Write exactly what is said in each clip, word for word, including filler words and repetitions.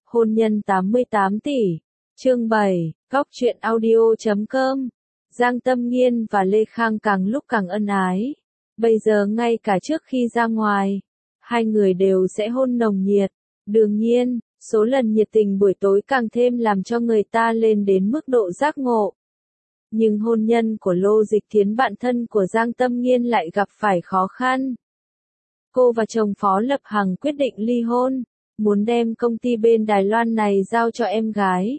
Hôn nhân tám mươi tám tỷ. Chương bảy, Góc truyện audio chấm com. Giang Tâm Nghiên và Lê Khang càng lúc càng ân ái. Bây giờ ngay cả trước khi ra ngoài, hai người đều sẽ hôn nồng nhiệt. Đương nhiên, số lần nhiệt tình buổi tối càng thêm làm cho người ta lên đến mức độ giác ngộ. Nhưng hôn nhân của Lô Dịch Thiến, bạn thân của Giang Tâm Nghiên, lại gặp phải khó khăn. Cô và chồng Phó Lập Hằng quyết định ly hôn, muốn đem công ty bên Đài Loan này giao cho em gái.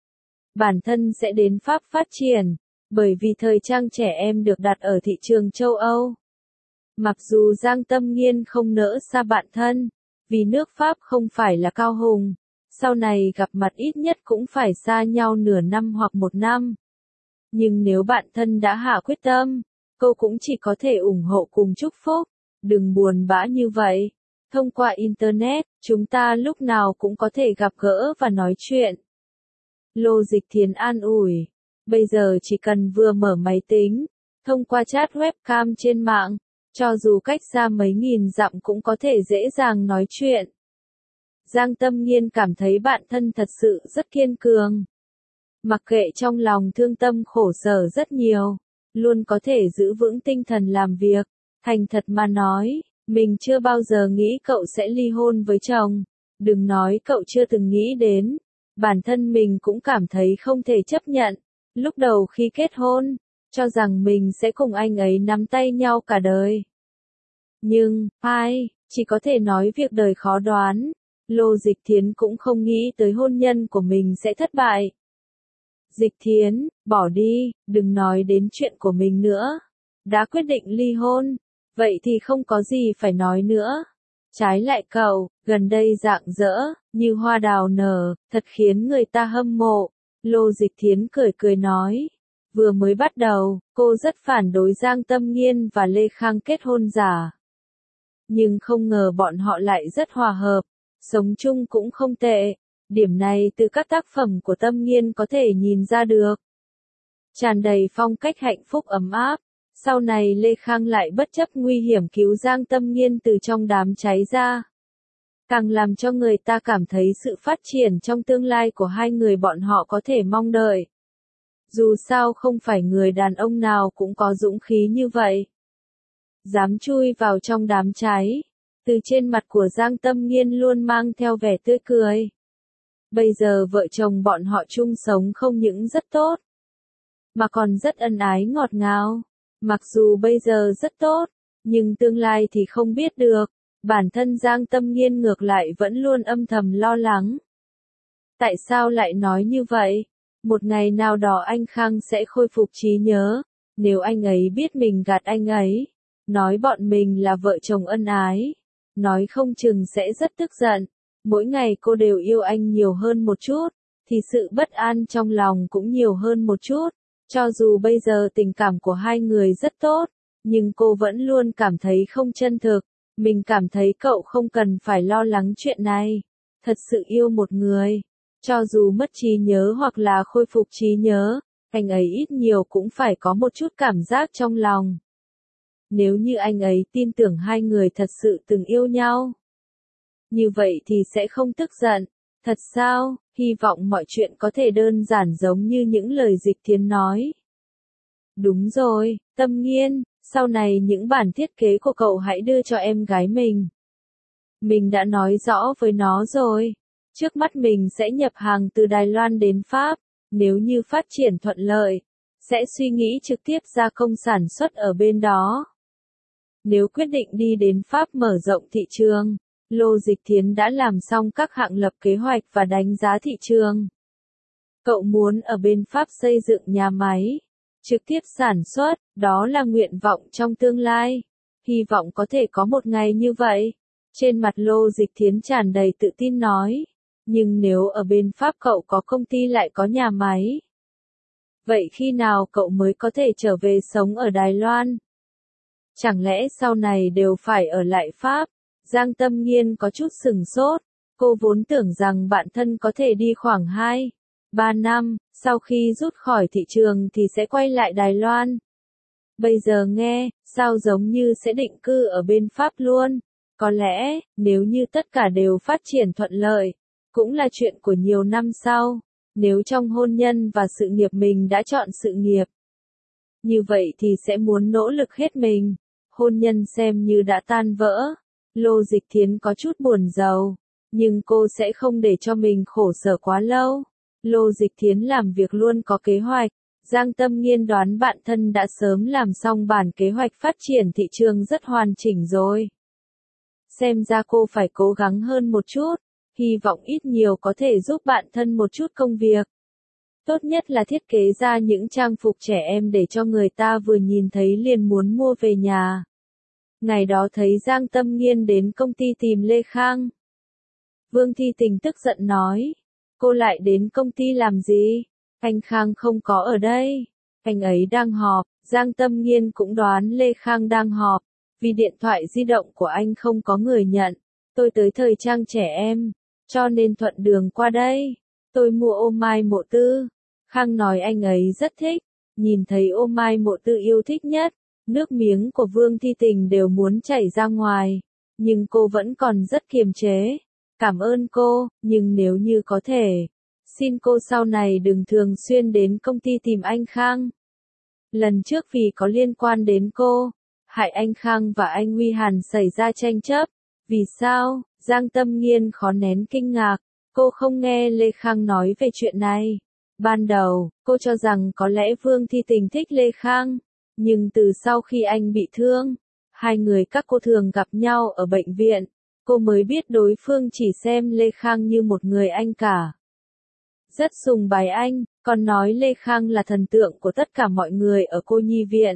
Bản thân sẽ đến Pháp phát triển, bởi vì thời trang trẻ em được đặt ở thị trường châu Âu. Mặc dù Giang Tâm Nghiên không nỡ xa bạn thân, vì nước Pháp không phải là Cao Hùng, sau này gặp mặt ít nhất cũng phải xa nhau nửa năm hoặc một năm. Nhưng nếu bạn thân đã hạ quyết tâm, cô cũng chỉ có thể ủng hộ cùng chúc phúc. Đừng buồn bã như vậy. Thông qua Internet, chúng ta lúc nào cũng có thể gặp gỡ và nói chuyện. Lô Dịch Thiến an ủi. Bây giờ chỉ cần vừa mở máy tính, thông qua chat webcam trên mạng, cho dù cách xa mấy nghìn dặm cũng có thể dễ dàng nói chuyện. Giang Tâm Nghiên cảm thấy bạn thân thật sự rất kiên cường. Mặc kệ trong lòng thương tâm khổ sở rất nhiều, luôn có thể giữ vững tinh thần làm việc. Thành thật mà nói, mình chưa bao giờ nghĩ cậu sẽ ly hôn với chồng. Đừng nói cậu chưa từng nghĩ đến, bản thân mình cũng cảm thấy không thể chấp nhận. Lúc đầu khi kết hôn, cho rằng mình sẽ cùng anh ấy nắm tay nhau cả đời. Nhưng, ai, chỉ có thể nói việc đời khó đoán. Lô Dịch Thiến cũng không nghĩ tới hôn nhân của mình sẽ thất bại. Dịch Thiến, bỏ đi, đừng nói đến chuyện của mình nữa. Đã quyết định ly hôn, vậy thì không có gì phải nói nữa. Trái lại cậu, gần đây rạng rỡ, như hoa đào nở, thật khiến người ta hâm mộ. Lô Dịch Thiến cười cười nói. Vừa mới bắt đầu, cô rất phản đối Giang Tâm Nghiên và Lê Khang kết hôn giả. Nhưng không ngờ bọn họ lại rất hòa hợp, sống chung cũng không tệ. Điểm này từ các tác phẩm của Tâm Nghiên có thể nhìn ra được. Tràn đầy phong cách hạnh phúc ấm áp. Sau này Lê Khang lại bất chấp nguy hiểm cứu Giang Tâm Nghiên từ trong đám cháy ra. Càng làm cho người ta cảm thấy sự phát triển trong tương lai của hai người bọn họ có thể mong đợi. Dù sao không phải người đàn ông nào cũng có dũng khí như vậy. Dám chui vào trong đám cháy. Từ trên mặt của Giang Tâm Nghiên luôn mang theo vẻ tươi cười. Bây giờ vợ chồng bọn họ chung sống không những rất tốt, mà còn rất ân ái ngọt ngào. Mặc dù bây giờ rất tốt, nhưng tương lai thì không biết được. Bản thân Giang Tâm Nghiên ngược lại vẫn luôn âm thầm lo lắng. Tại sao lại nói như vậy? Một ngày nào đó anh Khang sẽ khôi phục trí nhớ. Nếu anh ấy biết mình gạt anh ấy, nói bọn mình là vợ chồng ân ái, nói không chừng sẽ rất tức giận. Mỗi ngày cô đều yêu anh nhiều hơn một chút, thì sự bất an trong lòng cũng nhiều hơn một chút. Cho dù bây giờ tình cảm của hai người rất tốt, nhưng cô vẫn luôn cảm thấy không chân thực. Mình cảm thấy cậu không cần phải lo lắng chuyện này. Thật sự yêu một người, cho dù mất trí nhớ hoặc là khôi phục trí nhớ, anh ấy ít nhiều cũng phải có một chút cảm giác trong lòng. Nếu như anh ấy tin tưởng hai người thật sự từng yêu nhau, như vậy thì sẽ không tức giận. Thật sao? Hy vọng mọi chuyện có thể đơn giản giống như những lời Dịch Thiến nói. Đúng rồi, Tâm Nghiên, sau này những bản thiết kế của cậu hãy đưa cho em gái mình. Mình đã nói rõ với nó rồi. Trước mắt mình sẽ nhập hàng từ Đài Loan đến Pháp. Nếu như phát triển thuận lợi, sẽ suy nghĩ trực tiếp gia công sản xuất ở bên đó. Nếu quyết định đi đến Pháp mở rộng thị trường, Lô Dịch Thiến đã làm xong các hạng lập kế hoạch và đánh giá thị trường. Cậu muốn ở bên Pháp xây dựng nhà máy, trực tiếp sản xuất, đó là nguyện vọng trong tương lai. Hy vọng có thể có một ngày như vậy. Trên mặt Lô Dịch Thiến tràn đầy tự tin nói. Nhưng nếu ở bên Pháp cậu có công ty lại có nhà máy, vậy khi nào cậu mới có thể trở về sống ở Đài Loan? Chẳng lẽ sau này đều phải ở lại Pháp? Giang Tâm Nghiên có chút sừng sốt. Cô vốn tưởng rằng bạn thân có thể đi khoảng hai, ba năm, sau khi rút khỏi thị trường thì sẽ quay lại Đài Loan. Bây giờ nghe, sao giống như sẽ định cư ở bên Pháp luôn. Có lẽ, nếu như tất cả đều phát triển thuận lợi, cũng là chuyện của nhiều năm sau. Nếu trong hôn nhân và sự nghiệp mình đã chọn sự nghiệp, như vậy thì sẽ muốn nỗ lực hết mình. Hôn nhân xem như đã tan vỡ. Lô Dịch Thiến có chút buồn rầu, nhưng cô sẽ không để cho mình khổ sở quá lâu. Lô Dịch Thiến làm việc luôn có kế hoạch. Giang Tâm Nghiên đoán bạn thân đã sớm làm xong bản kế hoạch phát triển thị trường rất hoàn chỉnh rồi. Xem ra cô phải cố gắng hơn một chút, hy vọng ít nhiều có thể giúp bạn thân một chút công việc. Tốt nhất là thiết kế ra những trang phục trẻ em để cho người ta vừa nhìn thấy liền muốn mua về nhà. Ngày đó thấy Giang Tâm Nghiên đến công ty tìm Lê Khang. Vương Thi Tình tức giận nói, cô lại đến công ty làm gì? Anh Khang không có ở đây. Anh ấy đang họp. Giang Tâm Nghiên cũng đoán Lê Khang đang họp. Vì điện thoại di động của anh không có người nhận. Tôi tới thời trang trẻ em, cho nên thuận đường qua đây. Tôi mua ô mai mộ tư. Khang nói anh ấy rất thích. Nhìn thấy ô mai mộ tư yêu thích nhất. Nước miếng của Vương Thi Tình đều muốn chảy ra ngoài. Nhưng cô vẫn còn rất kiềm chế. Cảm ơn cô, nhưng nếu như có thể, xin cô sau này đừng thường xuyên đến công ty tìm anh Khang. Lần trước vì có liên quan đến cô, hại anh Khang và anh Huy Hàn xảy ra tranh chấp. Vì sao? Giang Tâm Nghiên khó nén kinh ngạc. Cô không nghe Lê Khang nói về chuyện này. Ban đầu, cô cho rằng có lẽ Vương Thi Tình thích Lê Khang. Nhưng từ sau khi anh bị thương, hai người các cô thường gặp nhau ở bệnh viện. Cô mới biết đối phương chỉ xem Lê Khang như một người anh cả. Rất sùng bái anh, còn nói Lê Khang là thần tượng của tất cả mọi người ở cô nhi viện.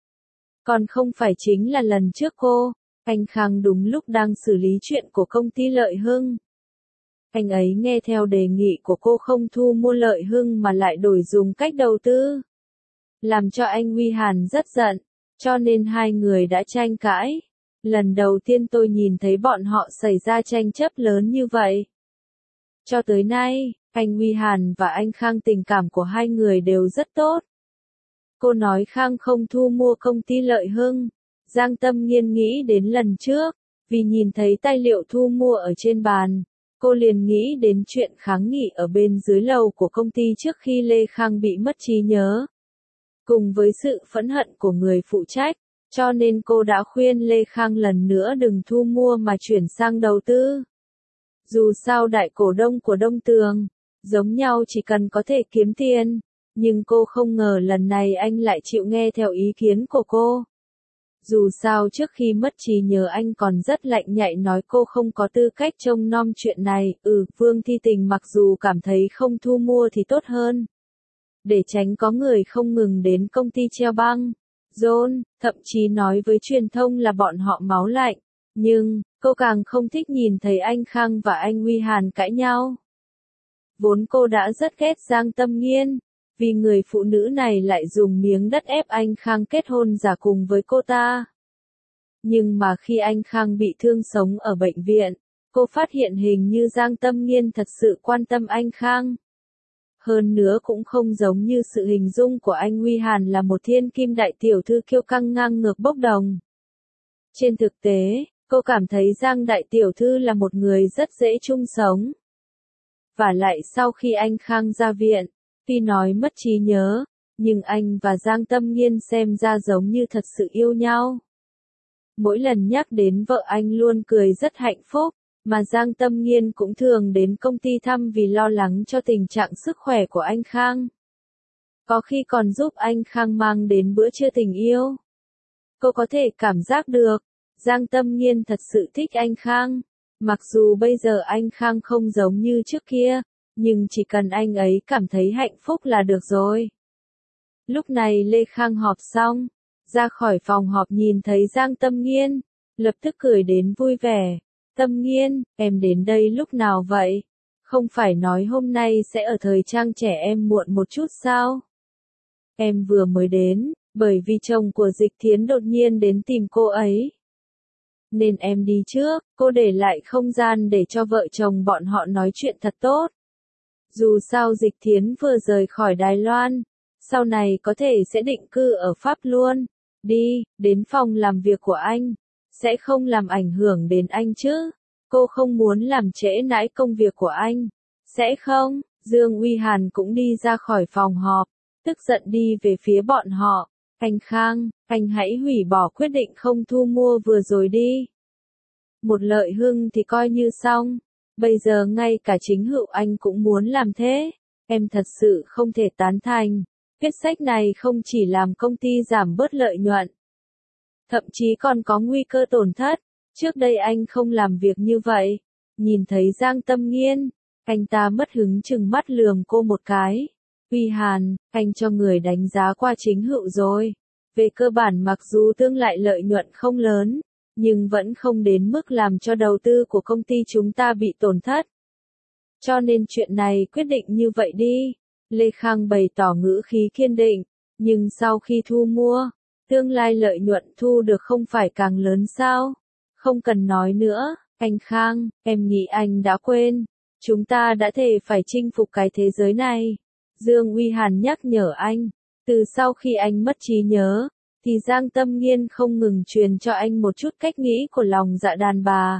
Còn không phải chính là lần trước cô, anh Khang đúng lúc đang xử lý chuyện của công ty Lợi Hưng. Anh ấy nghe theo đề nghị của cô không thu mua Lợi Hưng mà lại đổi dùng cách đầu tư. Làm cho anh Huy Hàn rất giận, cho nên hai người đã tranh cãi. Lần đầu tiên tôi nhìn thấy bọn họ xảy ra tranh chấp lớn như vậy. Cho tới nay, anh Huy Hàn và anh Khang tình cảm của hai người đều rất tốt. Cô nói Khang không thu mua công ty Lợi Hưng. Giang Tâm Nghiên nghĩ đến lần trước, vì nhìn thấy tài liệu thu mua ở trên bàn. Cô liền nghĩ đến chuyện kháng nghị ở bên dưới lầu của công ty trước khi Lê Khang bị mất trí nhớ. Cùng với sự phẫn hận của người phụ trách, cho nên cô đã khuyên Lê Khang lần nữa đừng thu mua mà chuyển sang đầu tư. Dù sao đại cổ đông của Đông Tường, giống nhau chỉ cần có thể kiếm tiền, nhưng cô không ngờ lần này anh lại chịu nghe theo ý kiến của cô. Dù sao trước khi mất trí nhớ anh còn rất lạnh nhạy nói cô không có tư cách trông nom chuyện này. Ừ, Vương Thi Tình mặc dù cảm thấy không thu mua thì tốt hơn. Để tránh có người không ngừng đến công ty treo băng. John, thậm chí nói với truyền thông là bọn họ máu lạnh. Nhưng, cô càng không thích nhìn thấy anh Khang và anh Huy Hàn cãi nhau. Vốn cô đã rất ghét Giang Tâm Nghiên, vì người phụ nữ này lại dùng miếng đất ép anh Khang kết hôn giả cùng với cô ta. Nhưng mà khi anh Khang bị thương sống ở bệnh viện, cô phát hiện hình như Giang Tâm Nghiên thật sự quan tâm anh Khang. Hơn nữa cũng không giống như sự hình dung của anh Huy Hàn là một thiên kim đại tiểu thư kiêu căng ngang ngược bốc đồng. Trên thực tế, cô cảm thấy Giang đại tiểu thư là một người rất dễ chung sống. Và lại sau khi anh Khang ra viện, tuy nói mất trí nhớ, nhưng anh và Giang Tâm Nghiên xem ra giống như thật sự yêu nhau. Mỗi lần nhắc đến vợ anh luôn cười rất hạnh phúc, mà Giang Tâm Nghiên cũng thường đến công ty thăm vì lo lắng cho tình trạng sức khỏe của anh Khang. Có khi còn giúp anh Khang mang đến bữa trưa tình yêu. Cô có thể cảm giác được, Giang Tâm Nghiên thật sự thích anh Khang. Mặc dù bây giờ anh Khang không giống như trước kia, nhưng chỉ cần anh ấy cảm thấy hạnh phúc là được rồi. Lúc này Lê Khang họp xong, ra khỏi phòng họp nhìn thấy Giang Tâm Nghiên, lập tức cười đến vui vẻ. Tâm Nghiên, em đến đây lúc nào vậy? Không phải nói hôm nay sẽ ở thời trang trẻ em muộn một chút sao? Em vừa mới đến, bởi vì chồng của Dịch Thiến đột nhiên đến tìm cô ấy. Nên em đi trước, cô để lại không gian để cho vợ chồng bọn họ nói chuyện thật tốt. Dù sao Dịch Thiến vừa rời khỏi Đài Loan, sau này có thể sẽ định cư ở Pháp luôn. Đi, đến phòng làm việc của anh, sẽ không làm ảnh hưởng đến anh chứ. cô không muốn làm trễ nải công việc của anh. Sẽ không? Dương Uy Hàn cũng đi ra khỏi phòng họp, tức giận đi về phía bọn họ. Anh Khang, anh hãy hủy bỏ quyết định không thu mua vừa rồi đi. Một lợi hưng thì coi như xong. Bây giờ ngay cả chính hữu anh cũng muốn làm thế. Em thật sự không thể tán thành. Quyết sách này không chỉ làm công ty giảm bớt lợi nhuận, thậm chí còn có nguy cơ tổn thất. Trước đây anh không làm việc như vậy. Nhìn thấy Giang Tâm Nghiên, anh ta mất hứng chừng mắt lườm cô một cái. Uy Hàn, anh cho người đánh giá qua chính hữu rồi. Về cơ bản mặc dù tương lại lợi nhuận không lớn, nhưng vẫn không đến mức làm cho đầu tư của công ty chúng ta bị tổn thất. Cho nên chuyện này quyết định như vậy đi. Lê Khang bày tỏ ngữ khí kiên định, nhưng sau khi thu mua, tương lai lợi nhuận thu được không phải càng lớn sao? Không cần nói nữa, anh Khang, em nghĩ anh đã quên. Chúng ta đã thề phải chinh phục cái thế giới này. Dương Uy Hàn nhắc nhở anh, từ sau khi anh mất trí nhớ, thì Giang Tâm Nghiên không ngừng truyền cho anh một chút cách nghĩ của lòng dạ đàn bà.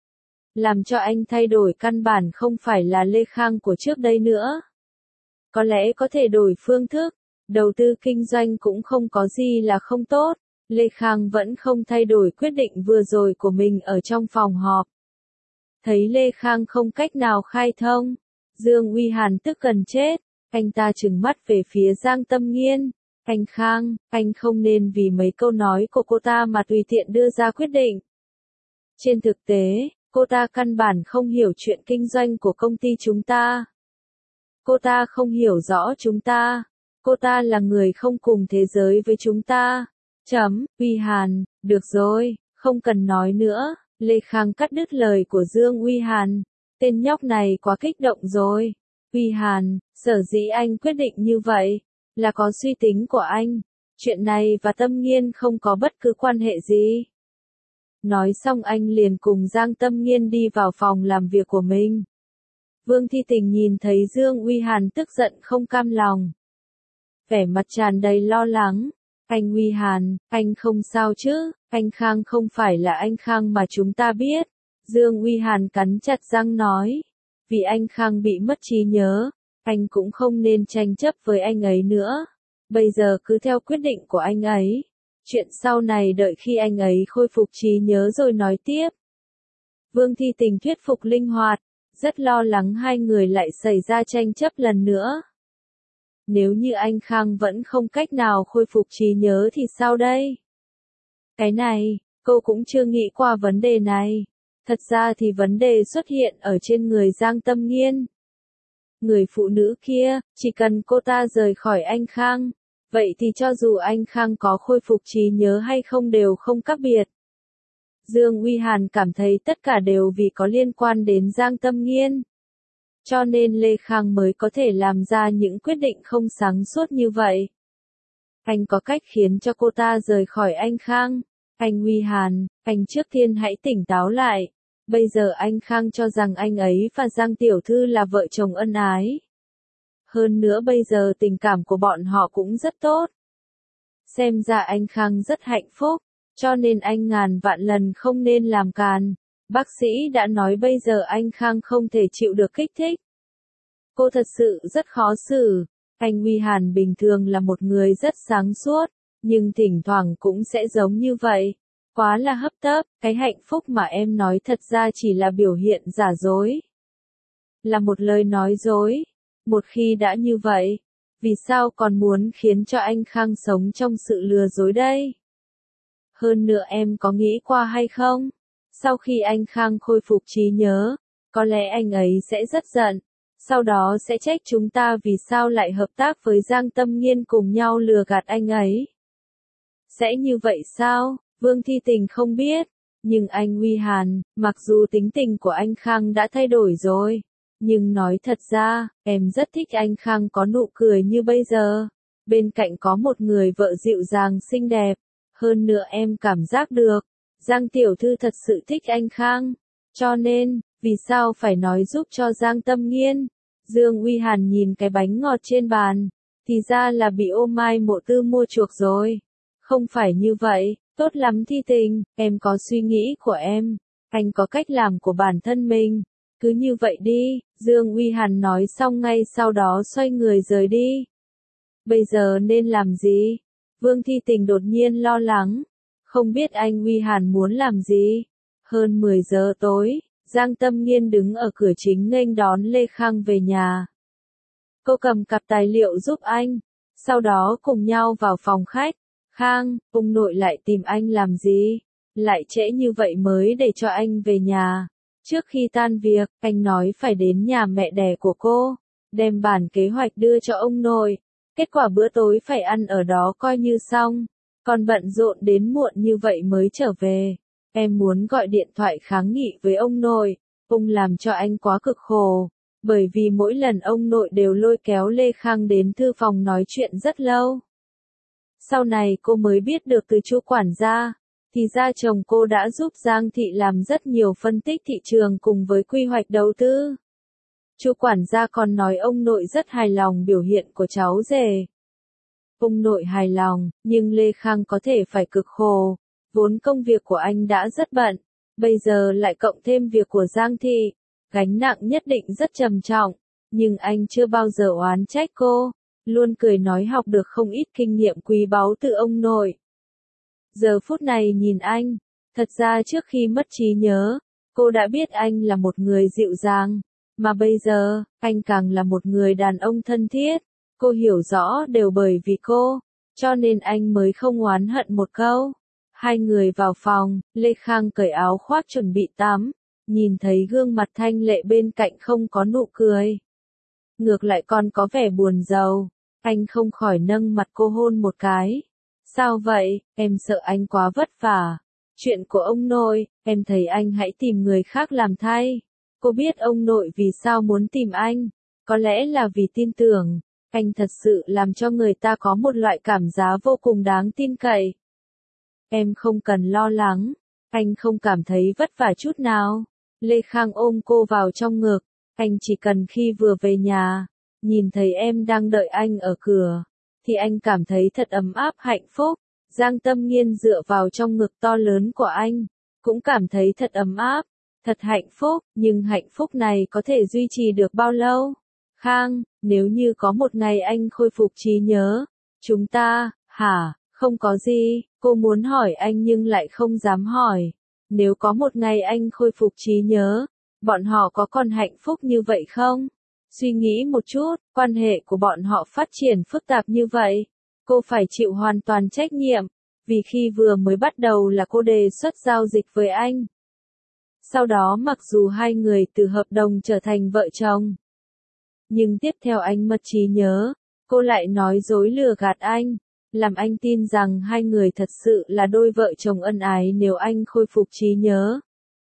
Làm cho anh thay đổi căn bản không phải là Lê Khang của trước đây nữa. Có lẽ có thể đổi phương thức, đầu tư kinh doanh cũng không có gì là không tốt. Lê Khang vẫn không thay đổi quyết định vừa rồi của mình ở trong phòng họp. Thấy Lê Khang không cách nào khai thông, Dương Uy Hàn tức gần chết, anh ta trừng mắt về phía Giang Tâm Nghiên. Anh Khang, anh không nên vì mấy câu nói của cô ta mà tùy tiện đưa ra quyết định. Trên thực tế, cô ta căn bản không hiểu chuyện kinh doanh của công ty chúng ta. Cô ta không hiểu rõ chúng ta. Cô ta là người không cùng thế giới với chúng ta. Chấm, Uy Hàn, được rồi, không cần nói nữa. Lê Khang cắt đứt lời của Dương Uy Hàn. Tên nhóc này quá kích động rồi. Uy Hàn, sở dĩ anh quyết định như vậy, là có suy tính của anh. Chuyện này và Tâm Nghiên không có bất cứ quan hệ gì. Nói xong anh liền cùng Giang Tâm Nghiên đi vào phòng làm việc của mình. Vương Thi Tình nhìn thấy Dương Uy Hàn tức giận không cam lòng. Vẻ mặt tràn đầy lo lắng. Anh Uy Hàn, anh không sao chứ, anh Khang không phải là anh Khang mà chúng ta biết. Dương Uy Hàn cắn chặt răng nói. Vì anh Khang bị mất trí nhớ, anh cũng không nên tranh chấp với anh ấy nữa. Bây giờ cứ theo quyết định của anh ấy. Chuyện sau này đợi khi anh ấy khôi phục trí nhớ rồi nói tiếp. Vương Thi Tình thuyết phục linh hoạt, rất lo lắng hai người lại xảy ra tranh chấp lần nữa. Nếu như anh Khang vẫn không cách nào khôi phục trí nhớ thì sao đây? Cái này, cô cũng chưa nghĩ qua vấn đề này. Thật ra thì vấn đề xuất hiện ở trên người Giang Tâm Nghiên. Người phụ nữ kia, chỉ cần cô ta rời khỏi anh Khang, vậy thì cho dù anh Khang có khôi phục trí nhớ hay không đều không khác biệt. Dương Uy Hàn cảm thấy tất cả đều vì có liên quan đến Giang Tâm Nghiên. Cho nên Lê Khang mới có thể làm ra những quyết định không sáng suốt như vậy. Anh có cách khiến cho cô ta rời khỏi anh Khang. Anh Uy Hàn, anh trước tiên hãy tỉnh táo lại. Bây giờ anh Khang cho rằng anh ấy và Giang Tiểu Thư là vợ chồng ân ái. Hơn nữa bây giờ tình cảm của bọn họ cũng rất tốt. Xem ra anh Khang rất hạnh phúc, cho nên anh ngàn vạn lần không nên làm càn. Bác sĩ đã nói bây giờ anh Khang không thể chịu được kích thích. Cô thật sự rất khó xử. Anh Uy Hàn bình thường là một người rất sáng suốt, nhưng thỉnh thoảng cũng sẽ giống như vậy. Quá là hấp tấp, cái hạnh phúc mà em nói thật ra chỉ là biểu hiện giả dối. Là một lời nói dối. Một khi đã như vậy, vì sao còn muốn khiến cho anh Khang sống trong sự lừa dối đây? Hơn nữa em có nghĩ qua hay không? Sau khi anh Khang khôi phục trí nhớ, có lẽ anh ấy sẽ rất giận. Sau đó sẽ trách chúng ta vì sao lại hợp tác với Giang Tâm Nghiên cùng nhau lừa gạt anh ấy. Sẽ như vậy sao? Vương Thi Tình không biết. Nhưng anh Uy Hàn, mặc dù tính tình của anh Khang đã thay đổi rồi, nhưng nói thật ra, em rất thích anh Khang có nụ cười như bây giờ. Bên cạnh có một người vợ dịu dàng xinh đẹp. Hơn nữa em cảm giác được, Giang Tiểu Thư thật sự thích anh Khang. Cho nên, vì sao phải nói giúp cho Giang Tâm Nghiên? Dương Uy Hàn nhìn cái bánh ngọt trên bàn, thì ra là bị Ô Mai Mộ Tư mua chuộc rồi. Không phải như vậy, tốt lắm Thi Tình, em có suy nghĩ của em. anh có cách làm của bản thân mình. Cứ như vậy đi, Dương Uy Hàn nói xong ngay sau đó xoay người rời đi. Bây giờ nên làm gì? Vương Thi Tình đột nhiên lo lắng. Không biết anh Uy Hàn muốn làm gì? Hơn mười giờ tối, Giang Tâm Nghiên đứng ở cửa chính nghênh đón Lê Khang về nhà. Cô cầm cặp tài liệu giúp anh, sau đó cùng nhau vào phòng khách. Khang, ông nội lại tìm anh làm gì? Lại trễ như vậy mới để cho anh về nhà. Trước khi tan việc, anh nói phải đến nhà mẹ đẻ của cô, đem bản kế hoạch đưa cho ông nội. Kết quả bữa tối phải ăn ở đó coi như xong. Còn bận rộn đến muộn như vậy mới trở về. Em muốn gọi điện thoại kháng nghị với ông nội. Ông làm cho anh quá cực khổ. Bởi vì mỗi lần ông nội đều lôi kéo Lê Khang đến thư phòng nói chuyện rất lâu. Sau này cô mới biết được từ chú quản gia, thì ra chồng cô đã giúp Giang Thị làm rất nhiều phân tích thị trường cùng với quy hoạch đầu tư. Chú quản gia còn nói ông nội rất hài lòng biểu hiện của cháu rể. Ông nội hài lòng, nhưng Lê Khang có thể phải cực khổ. Vốn công việc của anh đã rất bận, bây giờ lại cộng thêm việc của Giang Thị. Gánh nặng nhất định rất trầm trọng, nhưng anh chưa bao giờ oán trách cô, luôn cười nói học được không ít kinh nghiệm quý báu từ ông nội. Giờ phút này nhìn anh, thật ra trước khi mất trí nhớ, cô đã biết anh là một người dịu dàng, mà bây giờ, anh càng là một người đàn ông thân thiết. Cô hiểu rõ đều bởi vì cô, cho nên anh mới không oán hận một câu. Hai người vào phòng, Lê Khang cởi áo khoác chuẩn bị tắm. Nhìn thấy gương mặt thanh lệ bên cạnh không có nụ cười. Ngược lại còn có vẻ buồn rầu. Anh không khỏi nâng mặt cô hôn một cái. Sao vậy, em sợ anh quá vất vả. Chuyện của ông nội, em thấy anh hãy tìm người khác làm thay. Cô biết ông nội vì sao muốn tìm anh. Có lẽ là vì tin tưởng. Anh thật sự làm cho người ta có một loại cảm giác vô cùng đáng tin cậy. Em không cần lo lắng. Anh không cảm thấy vất vả chút nào. Lê Khang ôm cô vào trong ngực, anh chỉ cần khi vừa về nhà, nhìn thấy em đang đợi anh ở cửa, thì anh cảm thấy thật ấm áp hạnh phúc. Giang Tâm Nghiên dựa vào trong ngực to lớn của anh, cũng cảm thấy thật ấm áp, thật hạnh phúc, nhưng hạnh phúc này có thể duy trì được bao lâu? Khang, nếu như có một ngày anh khôi phục trí nhớ, chúng ta, hả, không có gì, cô muốn hỏi anh nhưng lại không dám hỏi. Nếu có một ngày anh khôi phục trí nhớ, bọn họ có còn hạnh phúc như vậy không? Suy nghĩ một chút, quan hệ của bọn họ phát triển phức tạp như vậy. Cô phải chịu hoàn toàn trách nhiệm, vì khi vừa mới bắt đầu là cô đề xuất giao dịch với anh. Sau đó mặc dù hai người từ hợp đồng trở thành vợ chồng, nhưng tiếp theo anh mất trí nhớ, cô lại nói dối lừa gạt anh. Làm anh tin rằng hai người thật sự là đôi vợ chồng ân ái nếu anh khôi phục trí nhớ.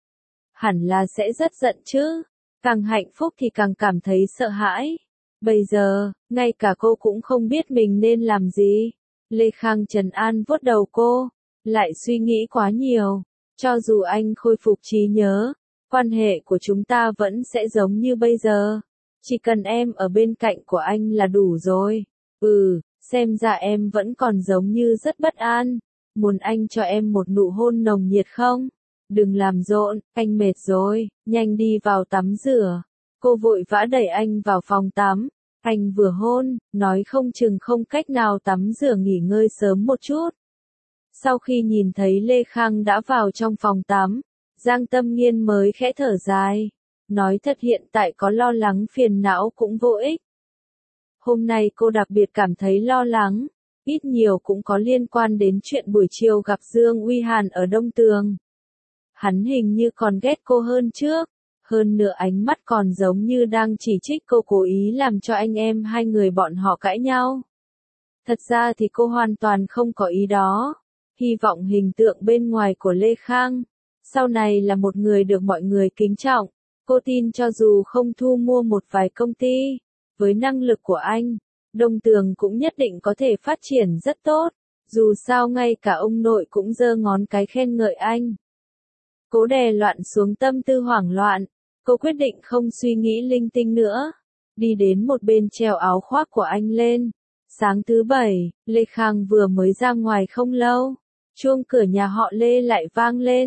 Hẳn là sẽ rất giận chứ. Càng hạnh phúc thì càng cảm thấy sợ hãi. Bây giờ, ngay cả cô cũng không biết mình nên làm gì. Lê Khang trấn an vuốt đầu cô, lại suy nghĩ quá nhiều. Cho dù anh khôi phục trí nhớ, quan hệ của chúng ta vẫn sẽ giống như bây giờ. Chỉ cần em ở bên cạnh của anh là đủ rồi. Ừ. Xem ra em vẫn còn giống như rất bất an. Muốn anh cho em một nụ hôn nồng nhiệt không? Đừng làm rộn, anh mệt rồi, nhanh đi vào tắm rửa. Cô vội vã đẩy anh vào phòng tắm. Anh vừa hôn, nói không chừng không cách nào tắm rửa nghỉ ngơi sớm một chút. Sau khi nhìn thấy Lê Khang đã vào trong phòng tắm, Giang Tâm Nghiên mới khẽ thở dài. Nói thật hiện tại có lo lắng phiền não cũng vô ích. Hôm nay cô đặc biệt cảm thấy lo lắng, ít nhiều cũng có liên quan đến chuyện buổi chiều gặp Dương Uy Hàn ở Đông Tường. Hắn hình như còn ghét cô hơn trước, hơn nữa ánh mắt còn giống như đang chỉ trích cô cố ý làm cho anh em hai người bọn họ cãi nhau. Thật ra thì cô hoàn toàn không có ý đó, hy vọng hình tượng bên ngoài của Lê Khang, sau này là một người được mọi người kính trọng. Cô tin cho dù không thu mua một vài công ty, với năng lực của anh, Đông Tường cũng nhất định có thể phát triển rất tốt, dù sao ngay cả ông nội cũng giơ ngón cái khen ngợi anh. Cố đè loạn xuống tâm tư hoảng loạn, cô quyết định không suy nghĩ linh tinh nữa, đi đến một bên treo áo khoác của anh lên. Sáng thứ bảy, Lê Khang vừa mới ra ngoài không lâu, chuông cửa nhà họ Lê lại vang lên,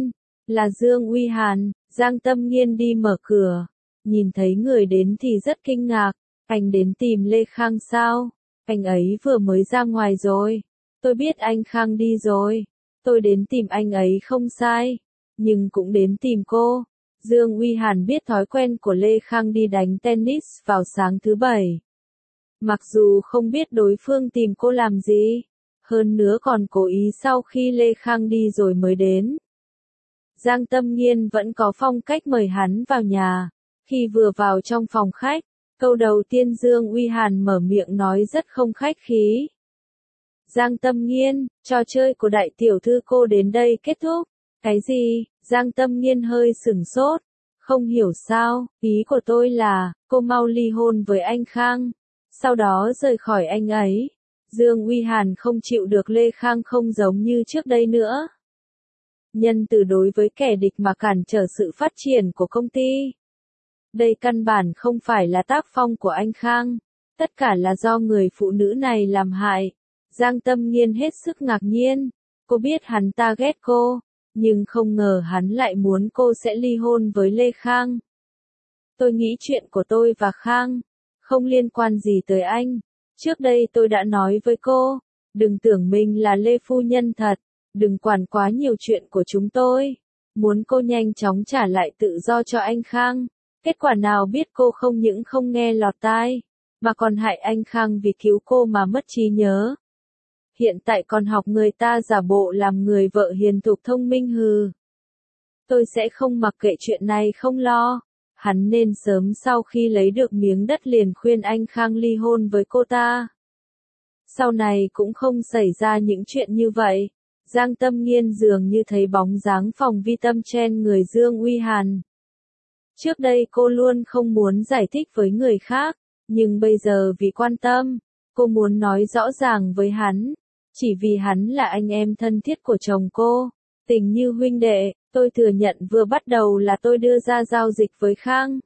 Là Dương Uy Hàn. Giang Tâm Nghiên đi mở cửa. Nhìn thấy người đến thì rất kinh ngạc. Anh đến tìm Lê Khang sao? Anh ấy vừa mới ra ngoài rồi. Tôi biết anh Khang đi rồi. Tôi đến tìm anh ấy không sai. Nhưng cũng đến tìm cô. Dương Uy Hàn biết thói quen của Lê Khang đi đánh tennis vào sáng thứ bảy. Mặc dù không biết đối phương tìm cô làm gì. Hơn nữa còn cố ý sau khi Lê Khang đi rồi mới đến. Giang Tâm Nghiên vẫn có phong cách mời hắn vào nhà. Khi vừa vào trong phòng khách, câu đầu tiên Dương Uy Hàn mở miệng nói rất không khách khí. Giang Tâm Nghiên, trò chơi của đại tiểu thư cô đến đây kết thúc. Cái gì? Giang Tâm Nghiên hơi sửng sốt. Không hiểu sao, ý của tôi là, cô mau ly hôn với anh Khang. Sau đó rời khỏi anh ấy. Dương Uy Hàn không chịu được Lê Khang không giống như trước đây nữa. Nhân từ đối với kẻ địch mà cản trở sự phát triển của công ty. Đây căn bản không phải là tác phong của anh Khang. Tất cả là do người phụ nữ này làm hại. Giang Tâm Nghiên hết sức ngạc nhiên. Cô biết hắn ta ghét cô. Nhưng không ngờ hắn lại muốn cô sẽ ly hôn với Lê Khang. Tôi nghĩ chuyện của tôi và Khang không liên quan gì tới anh. Trước đây tôi đã nói với cô, đừng tưởng mình là Lê phu nhân thật, đừng quản quá nhiều chuyện của chúng tôi. Muốn cô nhanh chóng trả lại tự do cho anh Khang. Kết quả nào biết cô không những không nghe lọt tai, mà còn hại anh Khang vì cứu cô mà mất trí nhớ. Hiện tại còn học người ta giả bộ làm người vợ hiền thục thông minh hừ. Tôi sẽ không mặc kệ chuyện này không lo. Hắn nên sớm sau khi lấy được miếng đất liền khuyên anh Khang ly hôn với cô ta. Sau này cũng không xảy ra những chuyện như vậy. Giang Tâm Nghiên dường như thấy bóng dáng phòng vi tâm trên người Dương Uy Hàn. Trước đây cô luôn không muốn giải thích với người khác, nhưng bây giờ vì quan tâm, cô muốn nói rõ ràng với hắn. Chỉ vì hắn là anh em thân thiết của chồng cô, tình như huynh đệ, tôi thừa nhận vừa bắt đầu là tôi đưa ra giao dịch với Khang.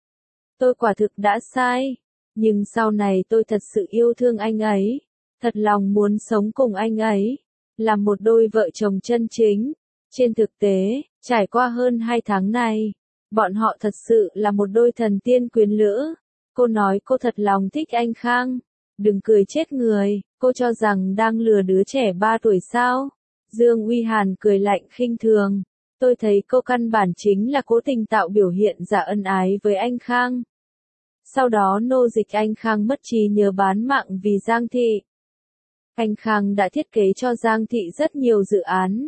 Tôi quả thực đã sai, nhưng sau này tôi thật sự yêu thương anh ấy, thật lòng muốn sống cùng anh ấy, làm một đôi vợ chồng chân chính. Trên thực tế, trải qua hơn hai tháng này, bọn họ thật sự là một đôi thần tiên quyến lữ. Cô nói cô thật lòng thích anh Khang. Đừng cười chết người, cô cho rằng đang lừa đứa trẻ ba tuổi sao? Dương Uy Hàn cười lạnh khinh thường. Tôi thấy cô căn bản chính là cố tình tạo biểu hiện giả ân ái với anh Khang. Sau đó nô dịch anh Khang mất trí nhớ bán mạng vì Giang Thị. Anh Khang đã thiết kế cho Giang Thị rất nhiều dự án.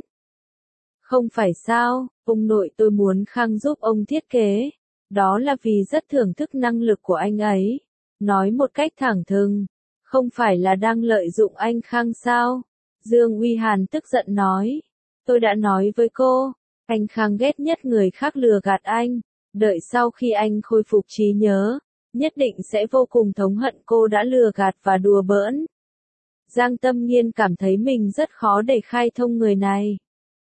Không phải sao, ông nội tôi muốn Khang giúp ông thiết kế. Đó là vì rất thưởng thức năng lực của anh ấy. Nói một cách thẳng thừng. Không phải là đang lợi dụng anh Khang sao? Dương Uy Hàn tức giận nói. Tôi đã nói với cô, anh Khang ghét nhất người khác lừa gạt anh. Đợi sau khi anh khôi phục trí nhớ, nhất định sẽ vô cùng thống hận cô đã lừa gạt và đùa bỡn. Giang Tâm Nghiên cảm thấy mình rất khó để khai thông người này.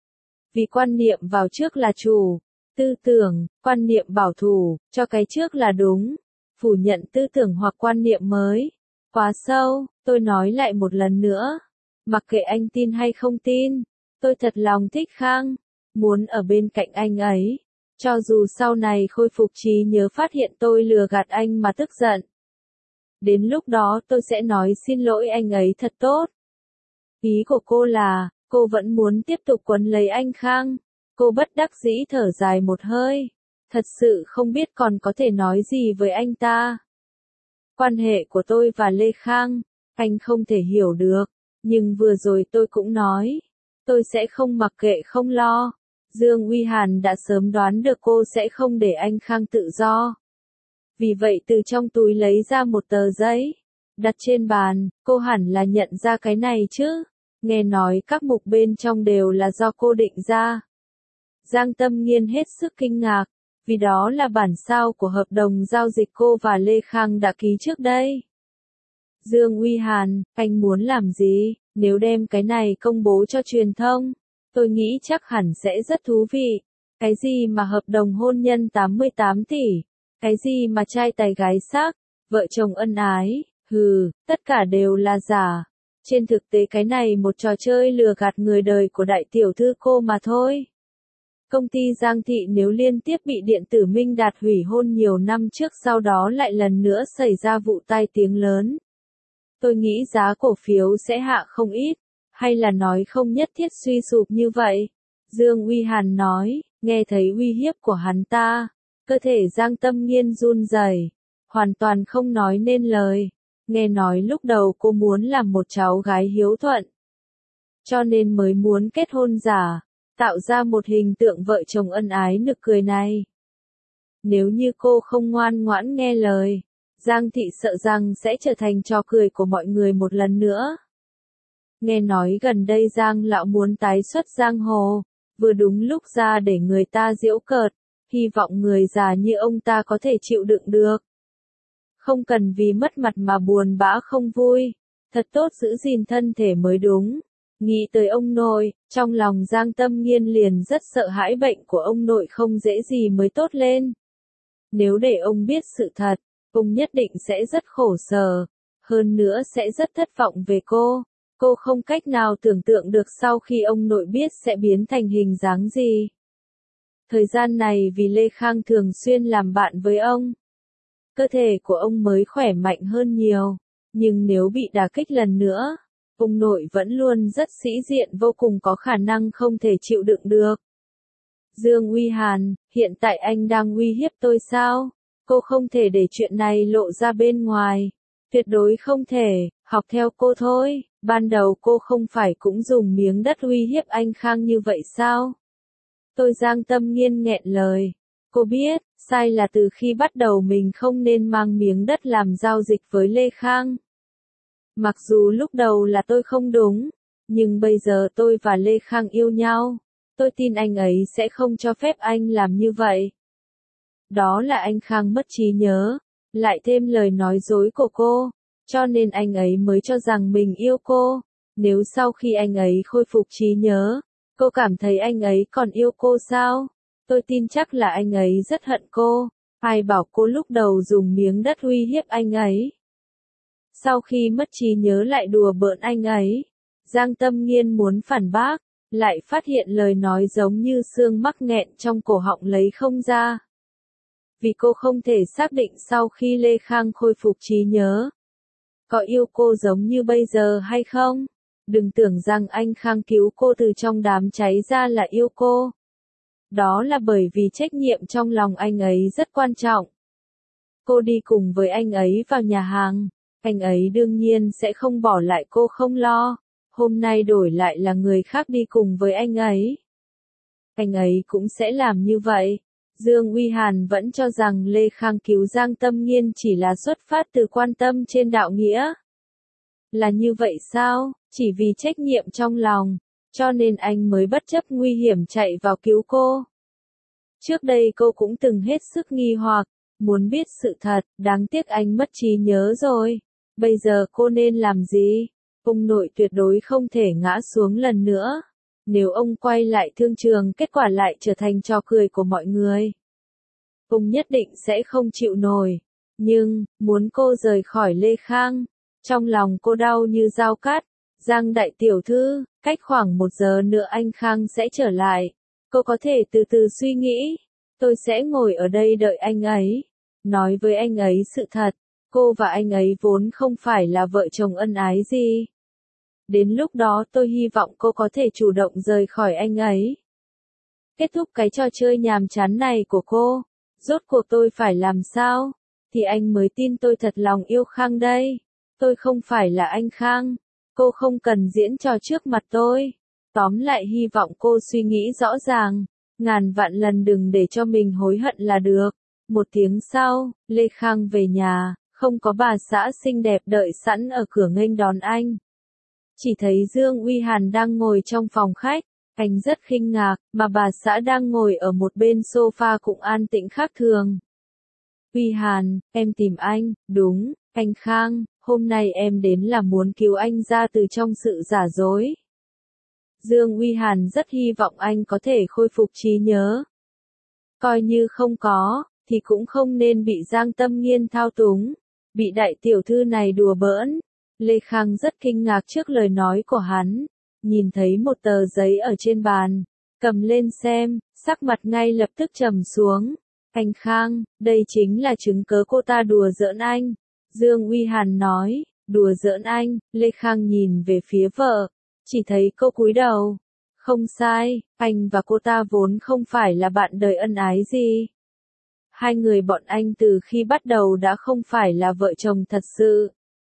Vì quan niệm vào trước là chủ, tư tưởng, quan niệm bảo thủ, cho cái trước là đúng, phủ nhận tư tưởng hoặc quan niệm mới. Quá sâu, tôi nói lại một lần nữa. Mặc kệ anh tin hay không tin, tôi thật lòng thích Khang, muốn ở bên cạnh anh ấy. Cho dù sau này khôi phục trí nhớ phát hiện tôi lừa gạt anh mà tức giận. Đến lúc đó tôi sẽ nói xin lỗi anh ấy thật tốt. Ý của cô là, cô vẫn muốn tiếp tục quấn lấy anh Khang. Cô bất đắc dĩ thở dài một hơi. Thật sự không biết còn có thể nói gì với anh ta. Quan hệ của tôi và Lê Khang, anh không thể hiểu được. Nhưng vừa rồi tôi cũng nói, tôi sẽ không mặc kệ không lo. Dương Uy Hàn đã sớm đoán được cô sẽ không để anh Khang tự do. Vì vậy từ trong túi lấy ra một tờ giấy, đặt trên bàn, cô hẳn là nhận ra cái này chứ. Nghe nói các mục bên trong đều là do cô định ra. Giang Tâm Nghiên hết sức kinh ngạc, vì đó là bản sao của hợp đồng giao dịch cô và Lê Khang đã ký trước đây. Dương Uy Hàn, anh muốn làm gì? Nếu đem cái này công bố cho truyền thông, tôi nghĩ chắc hẳn sẽ rất thú vị. Cái gì mà hợp đồng hôn nhân tám mươi tám tỷ? Cái gì mà trai tài gái sắc? Vợ chồng ân ái? Hừ, tất cả đều là giả. Trên thực tế cái này một trò chơi lừa gạt người đời của đại tiểu thư cô mà thôi. Công ty Giang Thị nếu liên tiếp bị Điện tử Minh Đạt hủy hôn nhiều năm trước sau đó lại lần nữa xảy ra vụ tai tiếng lớn. Tôi nghĩ giá cổ phiếu sẽ hạ không ít, hay là nói không nhất thiết suy sụp như vậy. Dương Uy Hàn nói, nghe thấy uy hiếp của hắn ta, cơ thể Giang Tâm Nghiên run rẩy, hoàn toàn không nói nên lời. Nghe nói lúc đầu cô muốn làm một cháu gái hiếu thuận, cho nên mới muốn kết hôn giả, tạo ra một hình tượng vợ chồng ân ái nực cười này. Nếu như cô không ngoan ngoãn nghe lời, Giang Thị sợ rằng sẽ trở thành trò cười của mọi người một lần nữa. Nghe nói gần đây Giang lão muốn tái xuất giang hồ, vừa đúng lúc ra để người ta giễu cợt, hy vọng người già như ông ta có thể chịu đựng được. Không cần vì mất mặt mà buồn bã không vui, thật tốt giữ gìn thân thể mới đúng. Nghĩ tới ông nội, trong lòng Giang Tâm Nghiên liền rất sợ hãi bệnh của ông nội không dễ gì mới tốt lên. Nếu để ông biết sự thật, ông nhất định sẽ rất khổ sở, hơn nữa sẽ rất thất vọng về cô. Cô không cách nào tưởng tượng được sau khi ông nội biết sẽ biến thành hình dáng gì. Thời gian này vì Lê Khang thường xuyên làm bạn với ông, cơ thể của ông mới khỏe mạnh hơn nhiều, nhưng nếu bị đả kích lần nữa, ông nội vẫn luôn rất sĩ diện vô cùng có khả năng không thể chịu đựng được. Dương Uy Hàn, hiện tại anh đang uy hiếp tôi sao? Cô không thể để chuyện này lộ ra bên ngoài. Tuyệt đối không thể, học theo cô thôi. Ban đầu cô không phải cũng dùng miếng đất uy hiếp anh Khang như vậy sao? Tôi Giang Tâm Nghiên nghẹn lời. Cô biết, sai là từ khi bắt đầu mình không nên mang miếng đất làm giao dịch với Lê Khang. Mặc dù lúc đầu là tôi không đúng, nhưng bây giờ tôi và Lê Khang yêu nhau, tôi tin anh ấy sẽ không cho phép anh làm như vậy. Đó là anh Khang mất trí nhớ, lại thêm lời nói dối của cô, cho nên anh ấy mới cho rằng mình yêu cô. Nếu sau khi anh ấy khôi phục trí nhớ, cô cảm thấy anh ấy còn yêu cô sao? Tôi tin chắc là anh ấy rất hận cô. Ai bảo cô lúc đầu dùng miếng đất uy hiếp anh ấy. Sau khi mất trí nhớ lại đùa bỡn anh ấy. Giang Tâm Nghiên muốn phản bác, lại phát hiện lời nói giống như xương mắc nghẹn trong cổ họng lấy không ra. Vì cô không thể xác định sau khi Lê Khang khôi phục trí nhớ, có yêu cô giống như bây giờ hay không? Đừng tưởng rằng anh Khang cứu cô từ trong đám cháy ra là yêu cô. Đó là bởi vì trách nhiệm trong lòng anh ấy rất quan trọng. Cô đi cùng với anh ấy vào nhà hàng, anh ấy đương nhiên sẽ không bỏ lại cô không lo. Hôm nay đổi lại là người khác đi cùng với anh ấy, anh ấy cũng sẽ làm như vậy. Dương Uy Hàn vẫn cho rằng Lê Khang cứu Giang Tâm Nghiên chỉ là xuất phát từ quan tâm trên đạo nghĩa. Là như vậy sao? Chỉ vì trách nhiệm trong lòng, cho nên anh mới bất chấp nguy hiểm chạy vào cứu cô. Trước đây cô cũng từng hết sức nghi hoặc, muốn biết sự thật, đáng tiếc anh mất trí nhớ rồi. Bây giờ cô nên làm gì? Ông nội tuyệt đối không thể ngã xuống lần nữa. Nếu ông quay lại thương trường kết quả lại trở thành trò cười của mọi người, ông nhất định sẽ không chịu nổi. Nhưng, muốn cô rời khỏi Lê Khang, trong lòng cô đau như dao cắt. Giang đại tiểu thư, cách khoảng một giờ nữa anh Khang sẽ trở lại. Cô có thể từ từ suy nghĩ. Tôi sẽ ngồi ở đây đợi anh ấy. Nói với anh ấy sự thật. Cô và anh ấy vốn không phải là vợ chồng ân ái gì. Đến lúc đó tôi hy vọng cô có thể chủ động rời khỏi anh ấy. Kết thúc cái trò chơi nhàm chán này của cô. Rốt cuộc tôi phải làm sao? Thì anh mới tin tôi thật lòng yêu Khang đây. Tôi không phải là anh Khang. Cô không cần diễn trò trước mặt tôi. Tóm lại hy vọng cô suy nghĩ rõ ràng. Ngàn vạn lần đừng để cho mình hối hận là được. Một tiếng sau, Lê Khang về nhà, không có bà xã xinh đẹp đợi sẵn ở cửa nghênh đón anh. Chỉ thấy Dương Uy Hàn đang ngồi trong phòng khách, anh rất kinh ngạc, mà bà xã đang ngồi ở một bên sofa cũng an tĩnh khác thường. Uy Hàn, em tìm anh, đúng, anh Khang, hôm nay em đến là muốn cứu anh ra từ trong sự giả dối. Dương Uy Hàn rất hy vọng anh có thể khôi phục trí nhớ. Coi như không có, thì cũng không nên bị Giang Tâm Nghiên thao túng, bị đại tiểu thư này đùa bỡn. Lê Khang rất kinh ngạc trước lời nói của hắn, nhìn thấy một tờ giấy ở trên bàn, cầm lên xem, sắc mặt ngay lập tức trầm xuống. Anh Khang, đây chính là chứng cớ cô ta đùa giỡn anh. Dương Uy Hàn nói, đùa giỡn anh. Lê Khang nhìn về phía vợ, chỉ thấy cô cúi đầu. Không sai, anh và cô ta vốn không phải là bạn đời ân ái gì. Hai người bọn anh từ khi bắt đầu đã không phải là vợ chồng thật sự.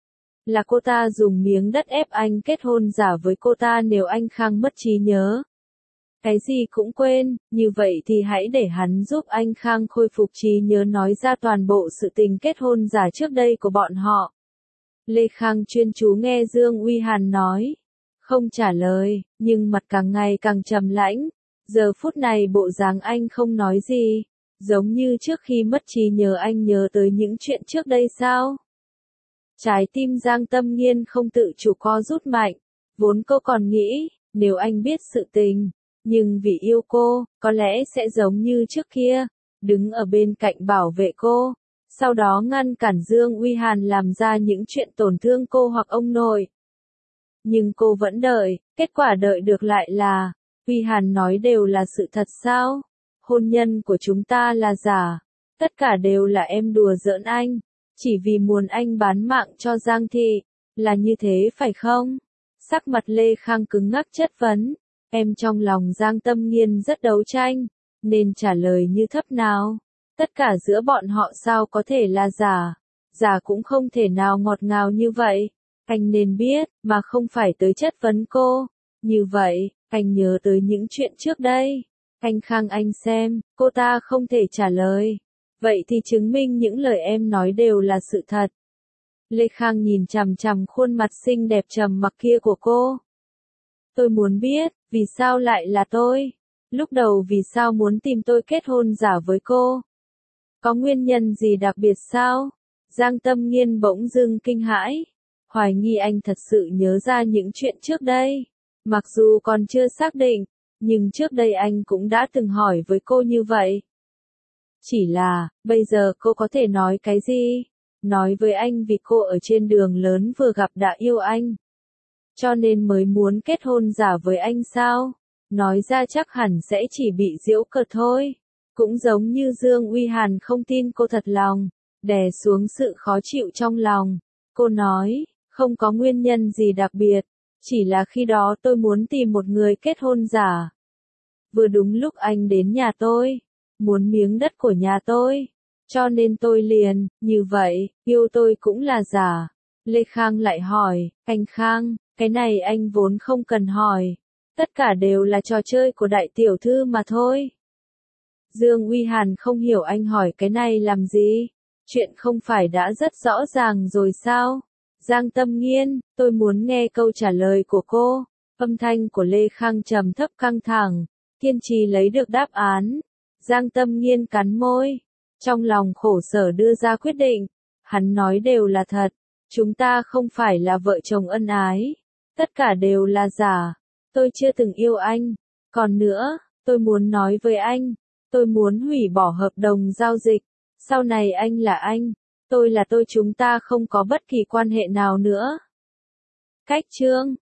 Là cô ta dùng miếng đất ép anh kết hôn giả với cô ta nếu anh Khang mất trí nhớ. Cái gì cũng quên, như vậy thì hãy để hắn giúp anh Khang khôi phục trí nhớ nói ra toàn bộ sự tình kết hôn giả trước đây của bọn họ. Lê Khang chuyên chú nghe Dương Uy Hàn nói. Không trả lời, nhưng mặt càng ngày càng trầm lãnh. Giờ phút này bộ dáng anh không nói gì. Giống như trước khi mất trí nhớ anh nhớ tới những chuyện trước đây sao? Trái tim Giang Tâm Nghiên không tự chủ co rút mạnh. Vốn cô còn nghĩ, nếu anh biết sự tình, nhưng vì yêu cô, có lẽ sẽ giống như trước kia, đứng ở bên cạnh bảo vệ cô, sau đó ngăn cản Dương Uy Hàn làm ra những chuyện tổn thương cô hoặc ông nội. Nhưng cô vẫn đợi, kết quả đợi được lại là, Uy Hàn nói đều là sự thật sao? Hôn nhân của chúng ta là giả, tất cả đều là em đùa giỡn anh, chỉ vì muốn anh bán mạng cho Giang Thị, là như thế phải không? Sắc mặt Lê Khang cứng ngắc chất vấn, em trong lòng Giang Tâm Nghiên rất đấu tranh, nên trả lời như thấp nào? Tất cả giữa bọn họ sao có thể là giả? Giả cũng không thể nào ngọt ngào như vậy. Anh nên biết, mà không phải tới chất vấn cô. Như vậy, anh nhớ tới những chuyện trước đây. Anh Khang anh xem, cô ta không thể trả lời. Vậy thì chứng minh những lời em nói đều là sự thật. Lê Khang nhìn chằm chằm khuôn mặt xinh đẹp trầm mặc kia của cô. Tôi muốn biết, vì sao lại là tôi? Lúc đầu vì sao muốn tìm tôi kết hôn giả với cô? Có nguyên nhân gì đặc biệt sao? Giang Tâm Nghiên bỗng dưng kinh hãi. Hoài nghi anh thật sự nhớ ra những chuyện trước đây. Mặc dù còn chưa xác định, nhưng trước đây anh cũng đã từng hỏi với cô như vậy. Chỉ là, bây giờ cô có thể nói cái gì? Nói với anh vì cô ở trên đường lớn vừa gặp đã yêu anh. Cho nên mới muốn kết hôn giả với anh sao? Nói ra chắc hẳn sẽ chỉ bị giễu cợt thôi. Cũng giống như Dương Uy Hàn không tin cô thật lòng, đè xuống sự khó chịu trong lòng. Cô nói, không có nguyên nhân gì đặc biệt, chỉ là khi đó tôi muốn tìm một người kết hôn giả. Vừa đúng lúc anh đến nhà tôi, muốn miếng đất của nhà tôi, cho nên tôi liền, như vậy, yêu tôi cũng là giả. Lê Khang lại hỏi, anh Khang, cái này anh vốn không cần hỏi, tất cả đều là trò chơi của đại tiểu thư mà thôi. Dương Uy Hàn không hiểu anh hỏi cái này làm gì, chuyện không phải đã rất rõ ràng rồi sao? Giang Tâm Nghiên, tôi muốn nghe câu trả lời của cô. Âm thanh của Lê Khang trầm thấp căng thẳng, kiên trì lấy được đáp án. Giang Tâm Nghiên cắn môi, trong lòng khổ sở đưa ra quyết định. Hắn nói đều là thật, chúng ta không phải là vợ chồng ân ái, tất cả đều là giả. Tôi chưa từng yêu anh. Còn nữa, tôi muốn nói với anh, tôi muốn hủy bỏ hợp đồng giao dịch. Sau này anh là anh, tôi là tôi, chúng ta không có bất kỳ quan hệ nào nữa. Cách chương